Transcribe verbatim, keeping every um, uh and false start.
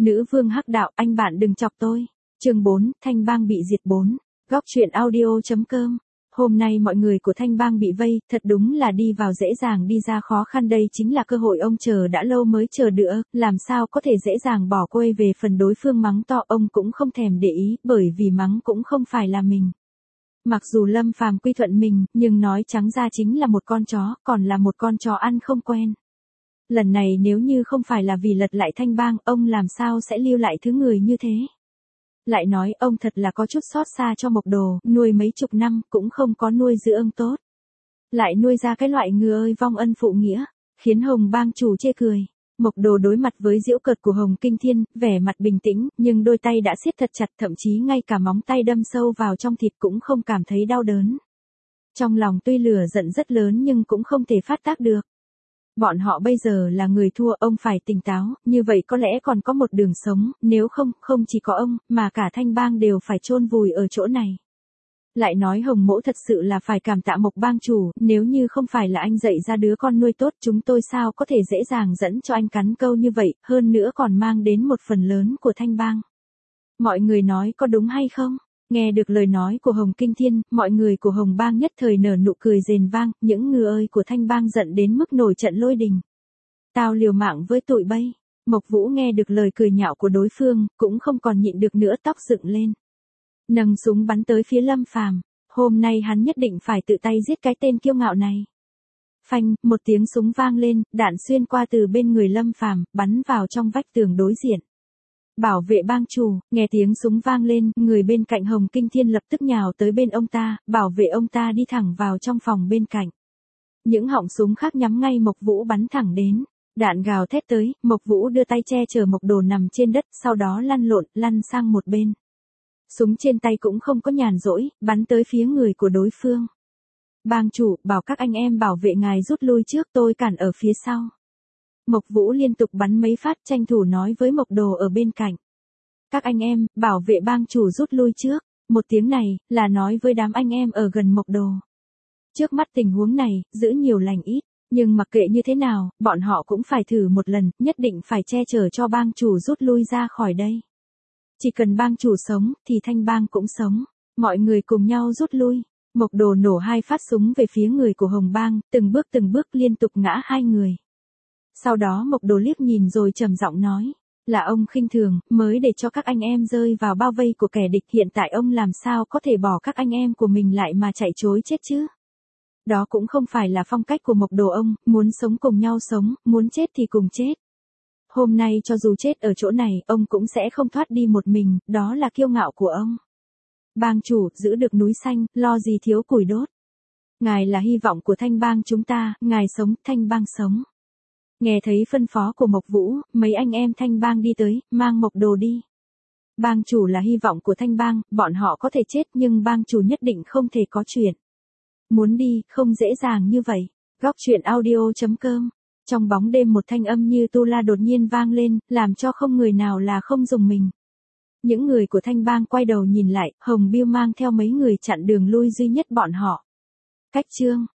Nữ vương hắc đạo, anh bạn đừng chọc tôi. Chương bốn, Thanh Bang bị diệt bốn. Góc truyện audio.com. Hôm nay mọi người của Thanh Bang bị vây, thật đúng là đi vào dễ dàng đi ra khó khăn, đây chính là cơ hội ông chờ đã lâu mới chờ được, làm sao có thể dễ dàng bỏ quê. Về phần đối phương mắng to, ông cũng không thèm để ý, bởi vì mắng cũng không phải là mình. Mặc dù Lâm Phàm quy thuận mình, nhưng nói trắng ra chính là một con chó, còn là một con chó ăn không quen. Lần này nếu như không phải là vì lật lại Thanh Bang, ông làm sao sẽ lưu lại thứ người như thế. Lại nói ông thật là có chút xót xa cho Mộc Đồ, nuôi mấy chục năm cũng không có nuôi dưỡng tốt. Lại nuôi ra cái loại ngừa ơi vong ân phụ nghĩa, khiến Hồng Bang chủ chê cười. Mộc Đồ đối mặt với giễu cợt của Hồng Kinh Thiên, vẻ mặt bình tĩnh, nhưng đôi tay đã siết thật chặt, thậm chí ngay cả móng tay đâm sâu vào trong thịt cũng không cảm thấy đau đớn. Trong lòng tuy lửa giận rất lớn nhưng cũng không thể phát tác được. Bọn họ bây giờ là người thua, ông phải tỉnh táo, như vậy có lẽ còn có một đường sống, nếu không, không chỉ có ông, mà cả Thanh Bang đều phải chôn vùi ở chỗ này. Lại nói Hồng Mỗ thật sự là phải cảm tạ Mộc Bang chủ, nếu như không phải là anh dạy ra đứa con nuôi tốt, chúng tôi sao có thể dễ dàng dẫn cho anh cắn câu như vậy, hơn nữa còn mang đến một phần lớn của Thanh Bang. Mọi người nói có đúng hay không? Nghe được lời nói của Hồng Kinh Thiên, mọi người của Hồng Bang nhất thời nở nụ cười rền vang, những ngựa ơi của Thanh Bang giận đến mức nổi trận lôi đình. Tao liều mạng với tụi bay. Mộc Vũ nghe được lời cười nhạo của đối phương, cũng không còn nhịn được nữa, tóc dựng lên. Nâng súng bắn tới phía Lâm Phàm. Hôm nay hắn nhất định phải tự tay giết cái tên kiêu ngạo này. Phanh, một tiếng súng vang lên, đạn xuyên qua từ bên người Lâm Phàm, bắn vào trong vách tường đối diện. Bảo vệ bang chủ, nghe tiếng súng vang lên, người bên cạnh Hồng Kinh Thiên lập tức nhào tới bên ông ta, bảo vệ ông ta đi thẳng vào trong phòng bên cạnh. Những họng súng khác nhắm ngay Mộc Vũ bắn thẳng đến. Đạn gào thét tới, Mộc Vũ đưa tay che chở Mộc Đồ nằm trên đất, sau đó lăn lộn, lăn sang một bên. Súng trên tay cũng không có nhàn rỗi, bắn tới phía người của đối phương. Bang chủ, bảo các anh em bảo vệ ngài rút lui trước, tôi cản ở phía sau. Mộc Vũ liên tục bắn mấy phát, tranh thủ nói với Mộc Đồ ở bên cạnh. Các anh em, bảo vệ bang chủ rút lui trước. Một tiếng này, là nói với đám anh em ở gần Mộc Đồ. Trước mắt tình huống này, giữ nhiều lành ít. Nhưng mặc kệ như thế nào, bọn họ cũng phải thử một lần, nhất định phải che chở cho bang chủ rút lui ra khỏi đây. Chỉ cần bang chủ sống, thì Thanh Bang cũng sống. Mọi người cùng nhau rút lui. Mộc Đồ nổ hai phát súng về phía người của Hồng Bang, từng bước từng bước liên tục ngã hai người. Sau đó Mộc Đồ liếc nhìn rồi trầm giọng nói, là ông khinh thường, mới để cho các anh em rơi vào bao vây của kẻ địch, hiện tại ông làm sao có thể bỏ các anh em của mình lại mà chạy trối chết chứ? Đó cũng không phải là phong cách của Mộc Đồ ông, muốn sống cùng nhau sống, muốn chết thì cùng chết. Hôm nay cho dù chết ở chỗ này, ông cũng sẽ không thoát đi một mình, đó là kiêu ngạo của ông. Bang chủ, giữ được núi xanh, lo gì thiếu củi đốt. Ngài là hy vọng của Thanh Bang chúng ta, ngài sống, Thanh Bang sống. Nghe thấy phân phó của Mộc Vũ, mấy anh em Thanh Bang đi tới, mang Mộc Đồ đi. Bang chủ là hy vọng của Thanh Bang, bọn họ có thể chết nhưng bang chủ nhất định không thể có chuyện. Muốn đi, không dễ dàng như vậy. Góc truyện audio.com. Trong bóng đêm một thanh âm như tu la đột nhiên vang lên, làm cho không người nào là không dùng mình. Những người của Thanh Bang quay đầu nhìn lại, Hồng Biêu mang theo mấy người chặn đường lui duy nhất bọn họ. Cách chương.